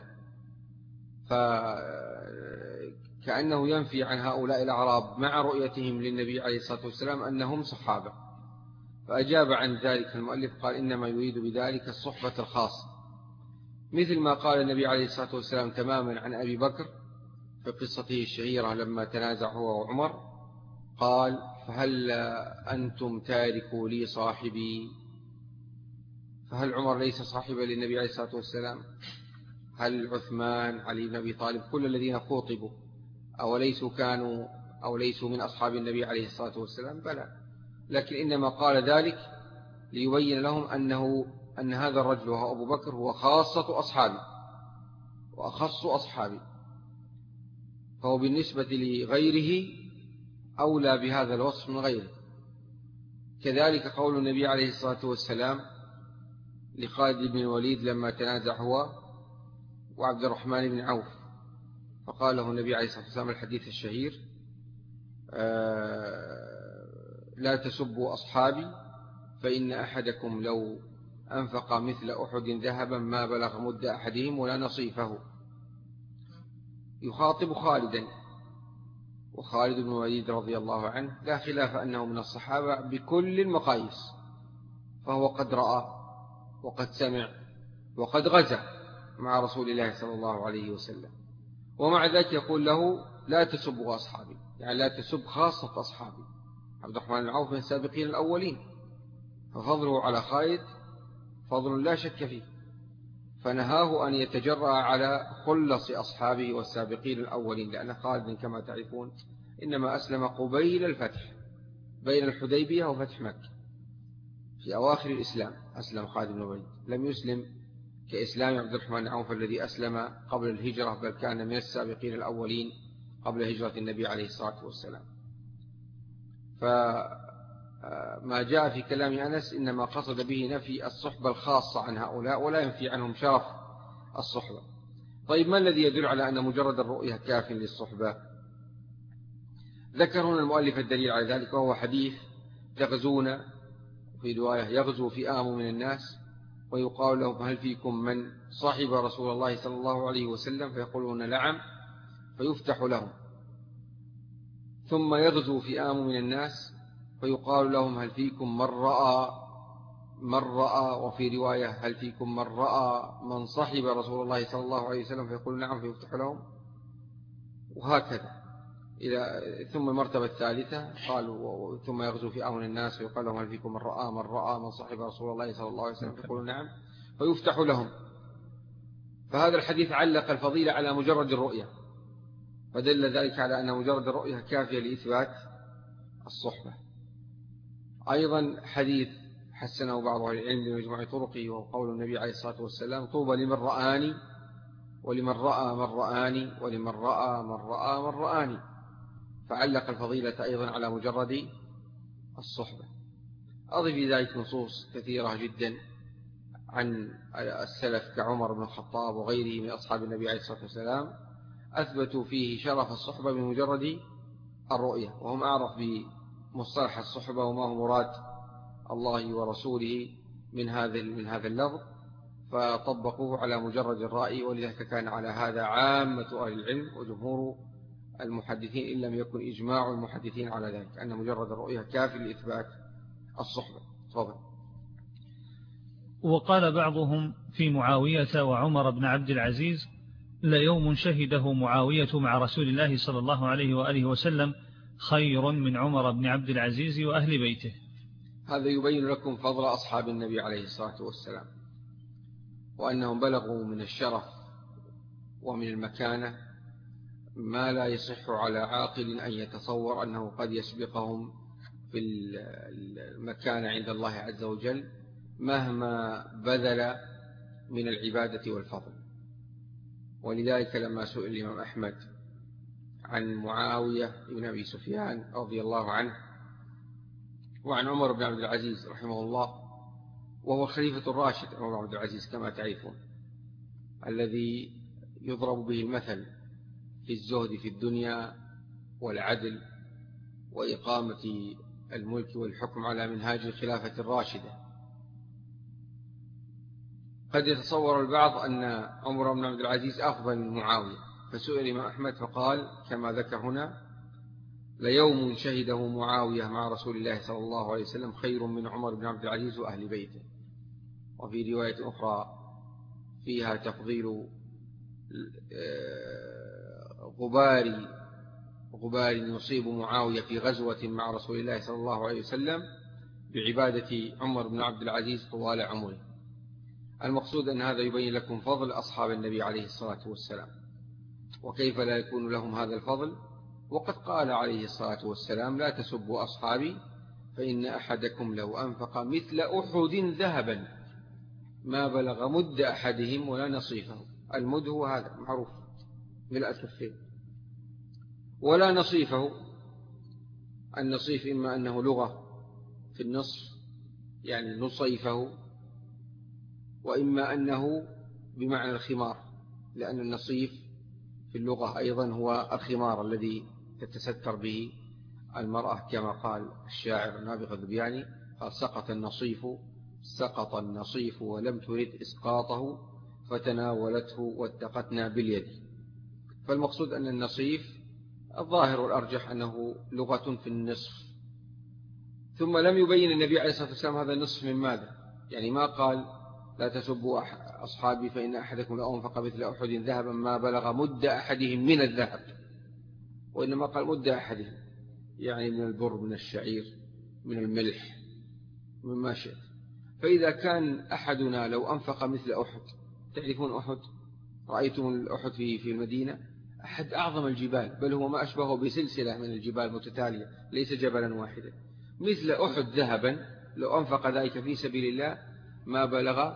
فكأنه ينفي عن هؤلاء الأعراب مع رؤيتهم للنبي عليه الصلاة والسلام أنهم صحابة. فأجاب عن ذلك المؤلف قال: إنما يريد بذلك الصحبة الخاصة، مثل ما قال النبي عليه الصلاة والسلام تماما عن أبي بكر في قصته الشهيرة لما تنازع هو وعمر، قال: فهل أنتم تاركوا لي صاحبي؟ فهل عمر ليس صاحبا للنبي عليه الصلاة والسلام؟ هل عثمان، علي بن أبي طالب، كل الذين خاطبوا أو ليسوا كانوا أو ليسوا من أصحاب النبي عليه الصلاة والسلام؟ بلى، لكن إنما قال ذلك ليبين لهم أنه أن هذا الرجل وهو أبو بكر هو خاصة أصحابي وأخص أصحابي، فهو بالنسبة لغيره أولى بهذا الوصف من غيره. كذلك قول النبي عليه الصلاة والسلام لخالد بن الوليد لما تنازع هو وعبد الرحمن بن عوف، فقال له النبي عليه الصلاة والسلام الحديث الشهير: لا تسبوا أصحابي فإن أحدكم لو أنفق مثل أحد ذهبا ما بلغ مد أحدهم ولا نصيفه. يخاطب خالدا، وخالد بن الوليد رضي الله عنه لا خلاف أنه من الصحابة بكل المقاييس، فهو قد رأى وقد سمع وقد غزا مع رسول الله صلى الله عليه وسلم، ومع ذلك يقول له: لا تسبوا أصحابي، يعني لا تسب خاصة أصحابي. عبد الرحمن بن عوف من السابقين الأولين، ففضله على خالد فضل لا شك فيه، فنهاه أن يتجرأ على خلص أصحابه والسابقين الأولين، لأن خالد كما تعرفون إنما أسلم قبيل الفتح بين الحديبية وفتح مكة، في أواخر الإسلام أسلم خالد بن الوليد، لم يسلم كإسلام عبد الرحمن بن عوف الذي أسلم قبل الهجرة، بل كان من السابقين الأولين قبل هجرة النبي عليه الصلاة والسلام. فما جاء في كلام أنس إنما قصد به نفي الصحبة الخاصة عن هؤلاء ولا ينفي عنهم شرف الصحبة. طيب ما الذي يدل على أن مجرد الرؤية كاف للصحبة؟ ذكر هنا المؤلف الدليل على ذلك، وهو حديث: تغزون، في رواية يغزو فئام من الناس ويقال لهم: هل فيكم من صاحب رسول الله صلى الله عليه وسلم؟ فيقولون: نعم، فيفتح لهم. ثم يغزو فئام من الناس فيقال لهم: هل فيكم من رأى من رأى وفي رواية: هل فيكم من رأى من صاحب رسول الله صلى الله عليه وسلم؟ فيقول: نعم، فيفتح لهم. وهكذا إلى ثم المرتبة الثالثة قالوا: ثم يغزو فئام من الناس ويقال لهم: هل فيكم من رأى من رأى من صاحب رسول الله صلى الله عليه وسلم؟ فيقولون: نعم، فيفتح لهم. فهذا الحديث علق الفضيلة على مجرد الرؤية، فدل ذلك على أن مجرد الرؤية كافية لإثبات الصحبة. أيضا حديث حسنه بعض أهل العلم بمجموع طرقه، وهو قول النبي عليه الصلاة والسلام: طوبى لمن رآني ولمن رأى من رآني ولمن رأى من رأى من رآني، فعلق الفضيلة أيضا على مجرد الصحبة. أضف ذلك نصوص كثيرة جدا عن السلف كعمر بن الخطاب وغيره من أصحاب النبي عليه الصلاة والسلام أثبتوا فيه شرف الصحبة بمجرد الرؤية، وهم أعرف بمصطلح الصحبة وما هو مراد الله ورسوله من هذا من هذا اللفظ، فطبقوه على مجرد الرأي، ولذلك كان على هذا عامة أهل العلم وجمهور المحدثين، إن لم يكن إجماع المحدثين على ذلك، أن مجرد الرؤية كافي لإثبات الصحبة. تفضل. وقال بعضهم في معاوية وعمر بن عبد العزيز: ليوم شهده معاوية مع رسول الله صلى الله عليه وآله وسلم خير من عمر بن عبد العزيز وأهل بيته. هذا يبين لكم فضل أصحاب النبي عليه الصلاة والسلام، وأنهم بلغوا من الشرف ومن المكانة ما لا يصح على عاقل أن يتصور أنه قد يسبقهم في المكانة عند الله عز وجل مهما بذل من العبادة والفضل. ولذلك لما سئل الإمام أحمد عن معاوية بن أبي سفيان رضي الله عنه وعن عمر بن عبد العزيز رحمه الله، وهو الخليفة الراشد عمر بن عبد العزيز كما تعرفون، الذي يضرب به المثل في الزهد في الدنيا والعدل وإقامة الملك والحكم على منهاج الخلافة الراشدة. قد يتصور البعض أن عمر بن عبد العزيز أفضل من معاوية، فسئل الإمام أحمد فقال كما ذكر هنا: ليوم شهده معاوية مع رسول الله صلى الله عليه وسلم خير من عمر بن عبد العزيز وأهل بيته. وفي رواية أخرى فيها تفضيل غبار غبار يصيب معاوية في غزوة مع رسول الله صلى الله عليه وسلم بعبادة عمر بن عبد العزيز طوال عمره. المقصود أن هذا يبين لكم فضل أصحاب النبي عليه الصلاة والسلام، وكيف لا يكون لهم هذا الفضل، وقد قال عليه الصلاة والسلام: لا تسبوا أصحابي فإن أحدكم لو أنفق مثل أحد ذهبا ما بلغ مد أحدهم ولا نصيفه. المد هو هذا معروف ملء الكفين، ولا نصيفه. النصيف إما أنه لغة في النصف يعني نصيفه، وإما أنه بمعنى الخمار، لأن النصيف في اللغة أيضا هو الخمار الذي تتستر به المرأة، كما قال الشاعر نابغة الذبياني: قال سقط النصيف سقط النصيف ولم ترد إسقاطه فتناولته واتقتنا باليد. فالمقصود أن النصيف الظاهر والأرجح أنه لغة في النصف. ثم لم يبين النبي عليه الصلاة والسلام هذا النصف من ماذا، يعني ما قال: لا تسبوا أصحابي فإن أحدكم لو أنفق مثل أحد ذهبا ما بلغ مد أحدهم من الذهب، وإنما قال مد أحدهم، يعني من البر، من الشعير، من الملح، مما شئت. فإذا كان أحدنا لو أنفق مثل أحد، تعرفون أحد؟ رأيتم الأحد في في المدينة؟ أحد أعظم الجبال، بل هو ما أشبهه بسلسلة من الجبال متتالية، ليس جبلا واحدا. مثل أحد ذهبا لو أنفق ذلك في سبيل الله ما بلغ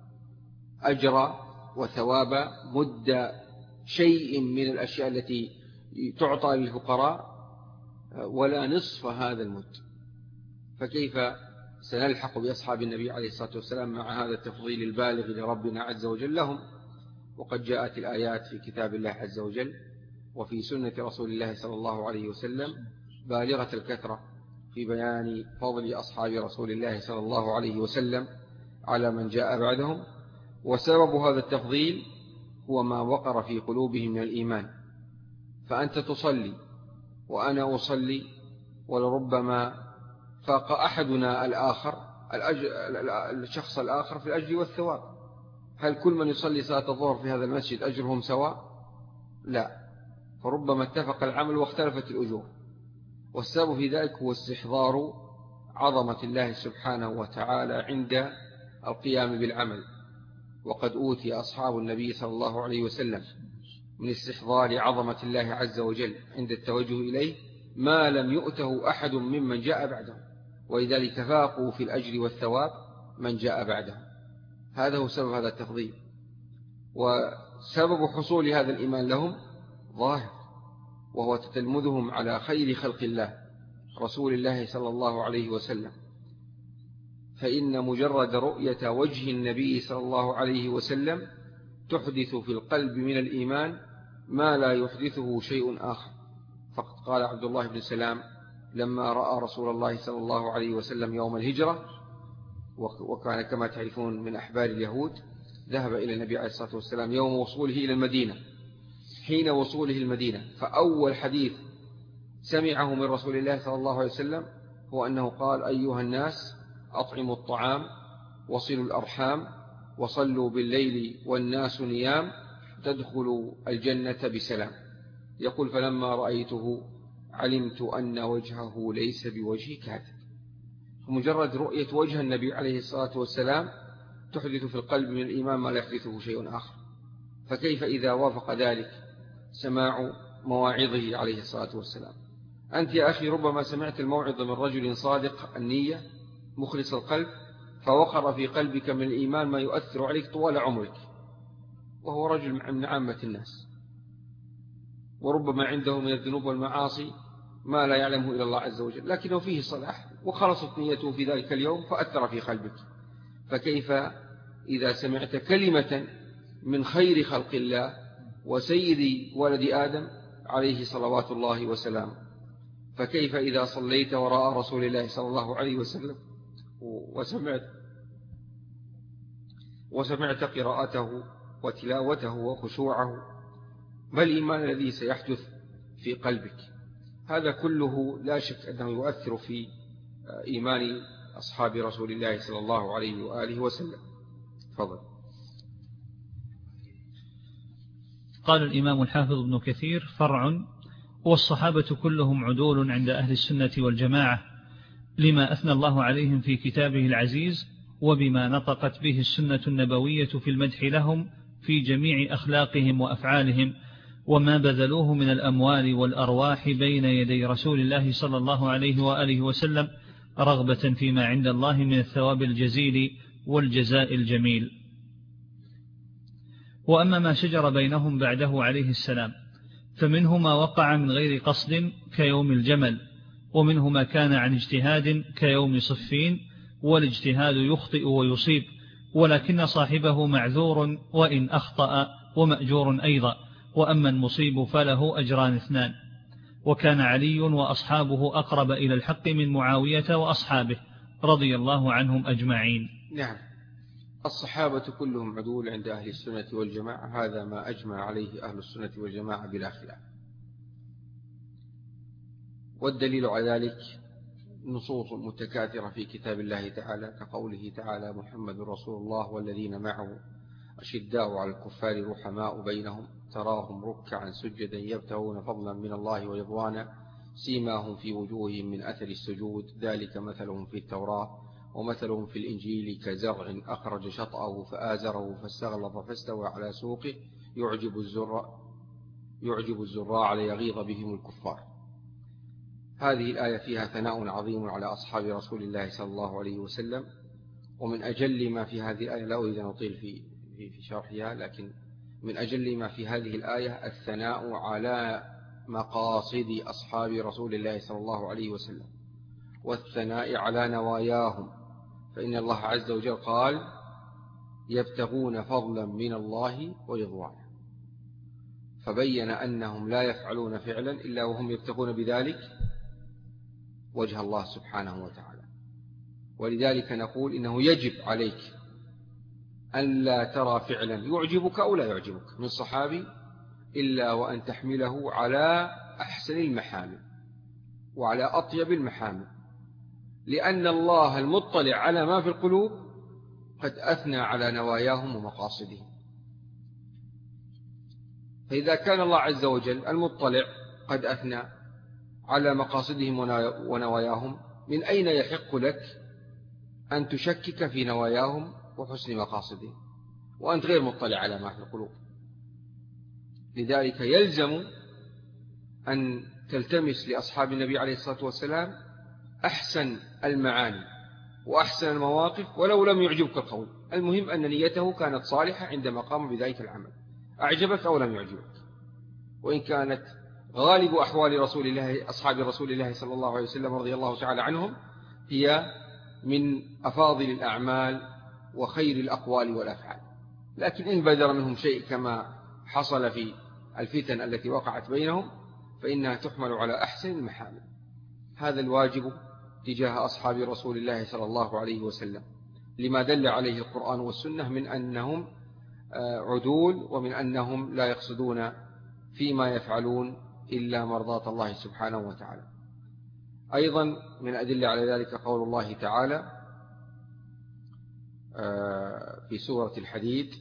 أجر وثواب مد شيء من الأشياء التي تعطى للفقراء ولا نصف هذا المد. فكيف سنلحق بأصحاب النبي عليه الصلاة والسلام مع هذا التفضيل البالغ لربنا عز وجل لهم؟ وقد جاءت الآيات في كتاب الله عز وجل وفي سنة رسول الله صلى الله عليه وسلم بالغة الكثرة في بيان فضل أصحاب رسول الله صلى الله عليه وسلم على من جاء بعدهم. وسبب هذا التفضيل هو ما وقر في قلوبهم من الإيمان. فأنت تصلي وأنا أصلي، ولربما فاق أحدنا الآخر الشخص الآخر في الأجر والثواب. هل كل من يصلي صلاة الظهر في هذا المسجد أجرهم سواء؟ لا، فربما اتفق العمل واختلفت الأجور. والسبب في ذلك هو استحضار عظمة الله سبحانه وتعالى عند القيام بالعمل. وقد أوتي أصحاب النبي صلى الله عليه وسلم من استحضار عظمة الله عز وجل عند التوجه إليه ما لم يؤته أحد ممن جاء بعده، ولذلك فاقوا في الأجر والثواب من جاء بعده. هذا هو سبب هذا التفضيل. وسبب حصول هذا الإيمان لهم ظاهر، وهو تتلمذهم على خير خلق الله رسول الله صلى الله عليه وسلم. فإن مجرد رؤية وجه النبي صلى الله عليه وسلم تحدث في القلب من الإيمان ما لا يحدثه شيء آخر. فقد قال عبد الله بن سلام لما رأى رسول الله صلى الله عليه وسلم يوم الهجرة، وكان كما تعرفون من أحبار اليهود، ذهب إلى النبي عليه الصلاة والسلام يوم وصوله إلى المدينة. حين وصوله المدينة فأول حديث سمعه من رسول الله صلى الله عليه وسلم هو أنه قال: أيها الناس أطعموا الطعام وصلوا الأرحام وصلوا بالليل والناس نيام تدخلوا الجنة بسلام. يقول: فلما رأيته علمت أن وجهه ليس بوجه كاذب. فمجرد رؤية وجه النبي عليه الصلاة والسلام تحدث في القلب من الإيمان ما لا يحدثه شيء آخر. فكيف إذا وافق ذلك سماع مواعظه عليه الصلاة والسلام؟ أنت يا أخي ربما سمعت الموعظة من رجل صادق النية مخلص القلب، فوقر في قلبك من الإيمان ما يؤثر عليك طوال عمرك، وهو رجل من عامة الناس، وربما عنده من الذنوب والمعاصي ما لا يعلمه إلا الله عز وجل، لكنه فيه صلاح وخلصت نيته في ذلك اليوم فأثر في قلبك. فكيف إذا سمعت كلمة من خير خلق الله وسيد ولد آدم عليه صلوات الله وسلامه؟ فكيف إذا صليت وراء رسول الله صلى الله عليه وسلم وسمعت وسمعت قراءته وتلاوته وخشوعه؟ ما الإيمان الذي سيحدث في قلبك؟ هذا كله لا شك أنه يؤثر في إيمان أصحاب رسول الله صلى الله عليه وآله وسلم. تفضل. قال الإمام الحافظ ابن كثير: فرع: والصحابة كلهم عدول عند أهل السنة والجماعة، لما أثنى الله عليهم في كتابه العزيز، وبما نطقت به السنة النبوية في المدح لهم في جميع أخلاقهم وأفعالهم، وما بذلوه من الأموال والأرواح بين يدي رسول الله صلى الله عليه وآله وسلم، رغبة فيما عند الله من الثواب الجزيل والجزاء الجميل. وأما ما شجر بينهم بعده عليه السلام فمنه ما وقع من غير قصد كيوم الجمل، ومنه ما كان عن اجتهاد كيوم صفين، والاجتهاد يخطئ ويصيب، ولكن صاحبه معذور وإن أخطأ، ومأجور أيضا. وأما المصيب فله أجران اثنان. وكان علي وأصحابه أقرب إلى الحق من معاوية وأصحابه رضي الله عنهم أجمعين. نعم، الصحابة كلهم عدول عند أهل السنة والجماعة، هذا ما أجمع عليه أهل السنة والجماعة بلا خلاف. والدليل على ذلك نصوص متكاثرة في كتاب الله تعالى، كقوله تعالى: محمد رسول الله والذين معه أشداء على الكفار رحماء بينهم، تراهم ركعا سجدا يبتغون فضلا من الله ورضوانا، سيماهم في وجوههم من أثر السجود، ذلك مثلهم في التوراة ومثلهم في الإنجيل كزرع أخرج شطأه فآزره فاستغلظ فاستوى على سوقه يعجب الزراع يعجب الزراع ليغيظ بهم الكفار. هذه الآية فيها ثناء عظيم على أصحاب رسول الله صلى الله عليه وسلم. ومن أجل ما في هذه الآية، لا أريد أن أطيل في في شرحها، لكن من أجل ما في هذه الآية الثناء على مقاصد أصحاب رسول الله صلى الله عليه وسلم، والثناء على نواياهم، فإن الله عز وجل قال: يبتغون فضلا من الله ورضوانا، فبين أنهم لا يفعلون فعلا إلا وهم يبتغون بذلك وجه الله سبحانه وتعالى. ولذلك نقول إنه يجب عليك أن لا ترى فعلا يعجبك أو لا يعجبك من صحابي إلا وأن تحمله على أحسن المحامل وعلى أطيب المحامل، لأن الله المطلع على ما في القلوب قد أثنى على نواياهم ومقاصدهم. فإذا كان الله عز وجل المطلع قد أثنى على مقاصدهم ونواياهم، من أين يحق لك أن تشكك في نواياهم وحسن مقاصدهم وأنت غير مطلع على ما في القلوب؟ لذلك يلزم أن تلتمس لأصحاب النبي عليه الصلاة والسلام أحسن المعاني وأحسن المواقف، ولو لم يعجبك القول، المهم أن نيته كانت صالحة عندما قام بذلك العمل، أعجبك أو لم يعجبك. وإن كانت غالب أحوال رسول الله أصحاب رسول الله صلى الله عليه وسلم رضي الله تعالى عنهم هي من أفاضل الأعمال وخير الأقوال والأفعال، لكن إن بدر منهم شيء كما حصل في الفتن التي وقعت بينهم فإنها تحمل على أحسن المحامل. هذا الواجب تجاه أصحاب رسول الله صلى الله عليه وسلم، لما دل عليه القرآن والسنة من أنهم عدول، ومن أنهم لا يقصدون فيما يفعلون إلا مرضاة الله سبحانه وتعالى. أيضا من أدلة على ذلك قول الله تعالى في سورة الحديد: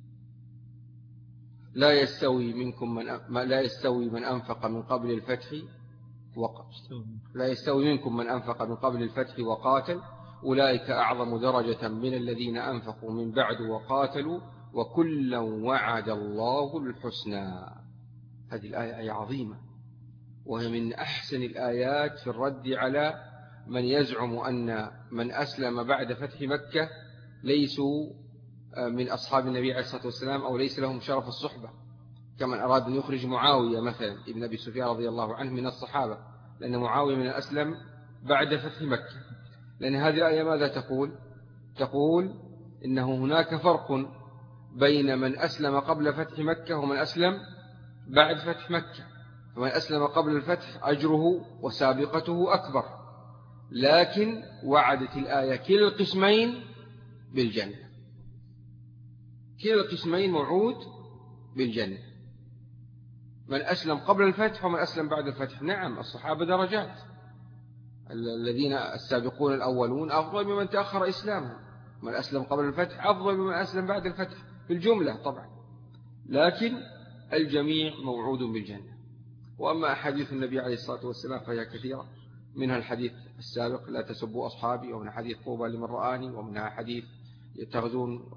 لا يستوي منكم من لا يستوي من أنفق من قبل الفتح وقاتل لا يستوي منكم من أنفق من قبل الفتح وقاتل أولئك أعظم درجة من الذين أنفقوا من بعد وقاتلوا وكلا وعد الله الحسنى. هذه الآية آية عظيمة، وهي من أحسن الآيات في الرد على من يزعم أن من أسلم بعد فتح مكة ليسوا من أصحاب النبي عليه الصلاة والسلام أو ليس لهم شرف الصحبة، كمن أراد أن يخرج معاوية مثلا ابن أبي سفيان رضي الله عنه من الصحابة، لأن معاوية من الأسلم بعد فتح مكة. لأن هذه الآية ماذا تقول؟ تقول إنه هناك فرق بين من أسلم قبل فتح مكة ومن أسلم بعد فتح مكة. فمن أسلم قبل الفتح أجره وسابقته أكبر، لكن وعدت الآية كلا القسمين بالجنة، كلا القسمين موعود بالجنة، من أسلم قبل الفتح ومن أسلم بعد الفتح. نعم، الصحابة درجات، الذين السابقون الأولون أفضل ممن تأخر إسلامه، من أسلم قبل الفتح أفضل ممن أسلم بعد الفتح في الجملة طبعا، لكن الجميع موعود بالجنة. وأما أحاديث النبي عليه الصلاة والسلام فهي كثيرة، منها الحديث السابق لا تسبوا أصحابي، ومنها حديث طوبى لمن رآني، ومنها حديث تغزون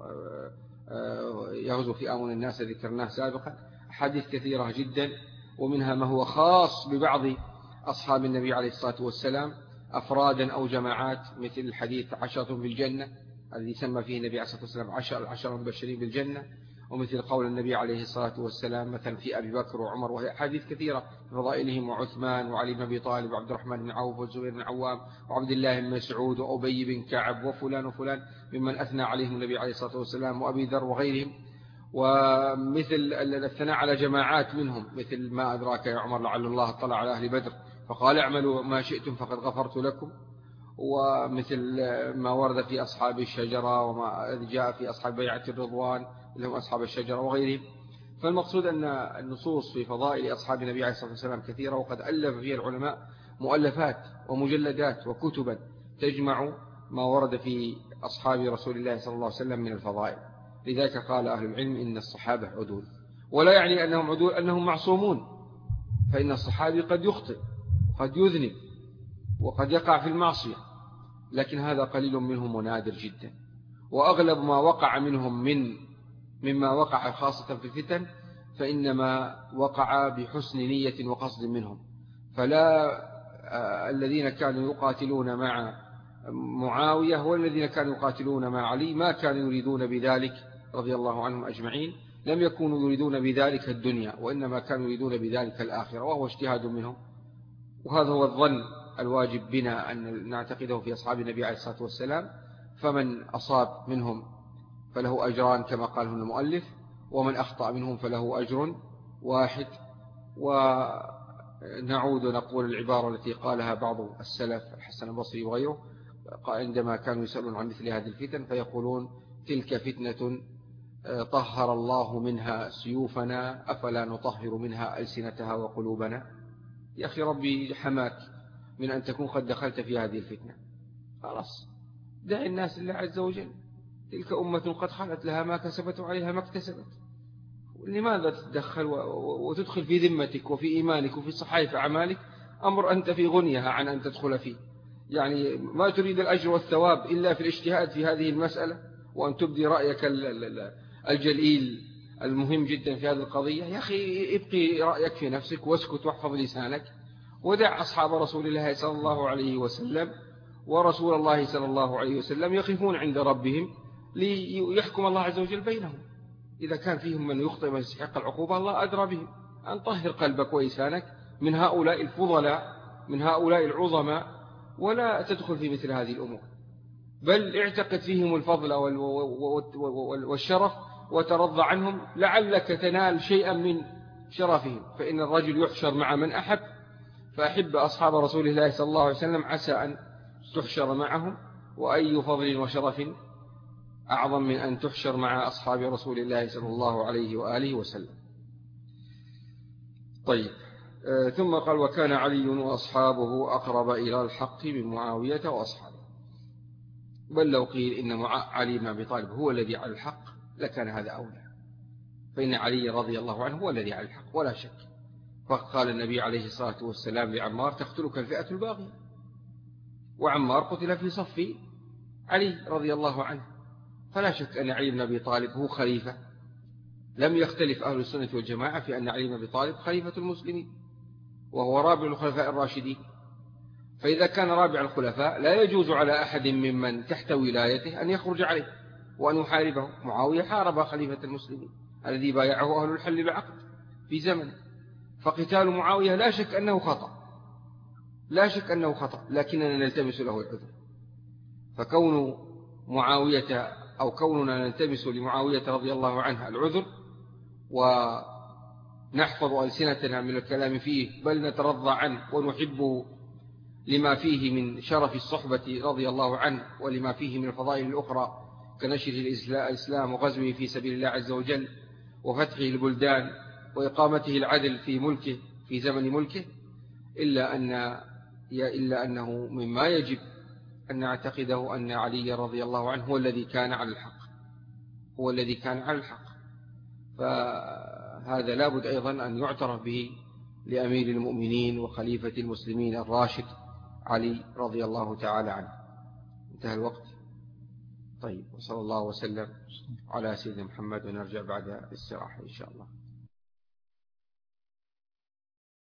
يغزو في آمن الناس ذكرناه سابقا. حديث كثيرة جدا، ومنها ما هو خاص ببعض أصحاب النبي عليه الصلاة والسلام أفرادا أو جماعات، مثل الحديث عشرة بالجنة الذي سمى فيه النبي عليه الصلاة والسلام عشر العشر المبشرين بالجنة، ومثل قول النبي عليه الصلاة والسلام مثلا في أبي بكر وعمر، وهي أحاديث كثيرة في فضائلهم، وعثمان وعلي بن أبي طالب وعبد الرحمن بن عوف والزبير بن عوام وعبد الله بن مسعود وأبي بن كعب وفلان وفلان ممن أثنى عليهم النبي عليه الصلاة والسلام، وأبي ذر وغيرهم. ومثل الثناء على جماعات منهم، مثل ما أدراك يا عمر لعل الله اطلع على أهل بدر فقال اعملوا ما شئتم فقد غفرت لكم. ومثل ما ورد في أصحاب الشجرة وما جاء في أصحاب بيعة الرضوان اللي هم أصحاب الشجرة وغيرهم. فالمقصود أن النصوص في فضائل أصحاب النبي عليه الصلاة والسلام كثيرة، وقد ألف فيها العلماء مؤلفات ومجلدات وكتبا تجمع ما ورد في أصحاب رسول الله صلى الله عليه وسلم من الفضائل. لذلك قال أهل العلم إن الصحابة عدول، ولا يعني أنهم عدول أنهم معصومون، فإن الصحابي قد يخطئ وقد يذنب وقد يقع في المعصية، لكن هذا قليل منهم ونادر جدا. وأغلب ما وقع منهم من مما وقع خاصة في الفتن فإنما وقع بحسن نية وقصد منهم. فلا الذين كانوا يقاتلون مع معاوية والذين كانوا يقاتلون مع علي ما كانوا يريدون بذلك رضي الله عنهم أجمعين، لم يكونوا يريدون بذلك الدنيا، وإنما كانوا يريدون بذلك الآخرة، وهو اجتهاد منهم. وهذا هو الظن الواجب بنا أن نعتقده في أصحاب النبي عليه الصلاة والسلام. فمن أصاب منهم فله أجران كما قاله المؤلف، ومن أخطأ منهم فله أجر واحد. ونعود نقول العبارة التي قالها بعض السلف الحسن البصري وغيره عندما كانوا يسألون عن مثل هذه الفتن فيقولون تلك فتنة طهر الله منها سيوفنا أفلا نطهر منها ألسنتها وقلوبنا. يا أخي ربي حماك من أن تكون قد دخلت في هذه الفتنة، خلاص دع الناس لله عز وجل، تلك أمة قد خلت لها ما كسبت وعليها ما اكتسبت. لماذا تتدخل وتدخل في ذمتك وفي إيمانك وفي صحائف أعمالك أمر أنت في غنيها عن أن تدخل فيه؟ يعني ما تريد الأجر والثواب إلا في الاجتهاد في هذه المسألة، وأن تبدي رأيك الجليل المهم جدا في هذه القضية. يا أخي ابقي رأيك في نفسك واسكت واحفظ لسانك، ودع أصحاب رسول الله صلى الله عليه وسلم ورسول الله صلى الله عليه وسلم يقفون عند ربهم ليحكم الله عز وجل بينهم. إذا كان فيهم من يخطئ من يستحق العقوبة الله أدرى بهم. أن طهر قلبك ولسانك من هؤلاء الفضلاء من هؤلاء العظماء، ولا تدخل في مثل هذه الأمور، بل اعتقد فيهم الفضل والشرف وترضى عنهم لعلك تنال شيئا من شرفهم. فإن الرجل يحشر مع من أحب، فأحب أصحاب رسول الله صلى الله عليه وسلم عسى أن تحشر معهم، وأي فضل وشرف أعظم من أن تحشر مع أصحاب رسول الله صلى الله عليه وآله وسلم. طيب، آه ثم قال وكان علي وأصحابه أقرب إلى الحق من معاوية وأصحابه. بل لو قيل إن علي بن أبي طالب هو الذي على الحق لكان هذا أولى، فإن علي رضي الله عنه هو الذي على الحق ولا شك. فقال النبي عليه الصلاة والسلام لعمار تقتلك الفئة الباغية، وعمار قتل في صف علي رضي الله عنه. فلا شك أن علي بن أبي طالب هو خليفة. لم يختلف أهل السنة والجماعة في أن علي بن أبي طالب خليفة المسلمين، وهو رابع الخلفاء الراشدين. فإذا كان رابع الخلفاء لا يجوز على أحد ممن تحت ولايته أن يخرج عليه وأن يحاربه. معاوية حارب خليفة المسلمين الذي بايعه أهل الحل بالعقد في زمنه، فقتال معاوية لا شك أنه خطأ لا شك أنه خطأ لكننا نلتمس له العذر. فكون معاوية أو كوننا نلتمس لمعاوية رضي الله عنه العذر ونحفظ ألسنتنا من الكلام فيه، بل نترضى عنه ونحبه لما فيه من شرف الصحبة رضي الله عنه، ولما فيه من الفضائل الأخرى كنشر الإسلام وغزوه في سبيل الله عز وجل وفتحه البلدان وإقامته العدل في ملكه في زمن ملكه، إلا أن إلا أنه مما يجب أن نعتقده أن علي رضي الله عنه هو الذي كان على الحق هو الذي كان على الحق. هذا لابد أيضا أن يعترف به لأمير المؤمنين وخليفة المسلمين الراشد علي رضي الله تعالى عنه. انتهى الوقت. طيب، وصلى الله وسلم على سيدنا محمد، ونرجع بعد الاستراحة إن شاء الله.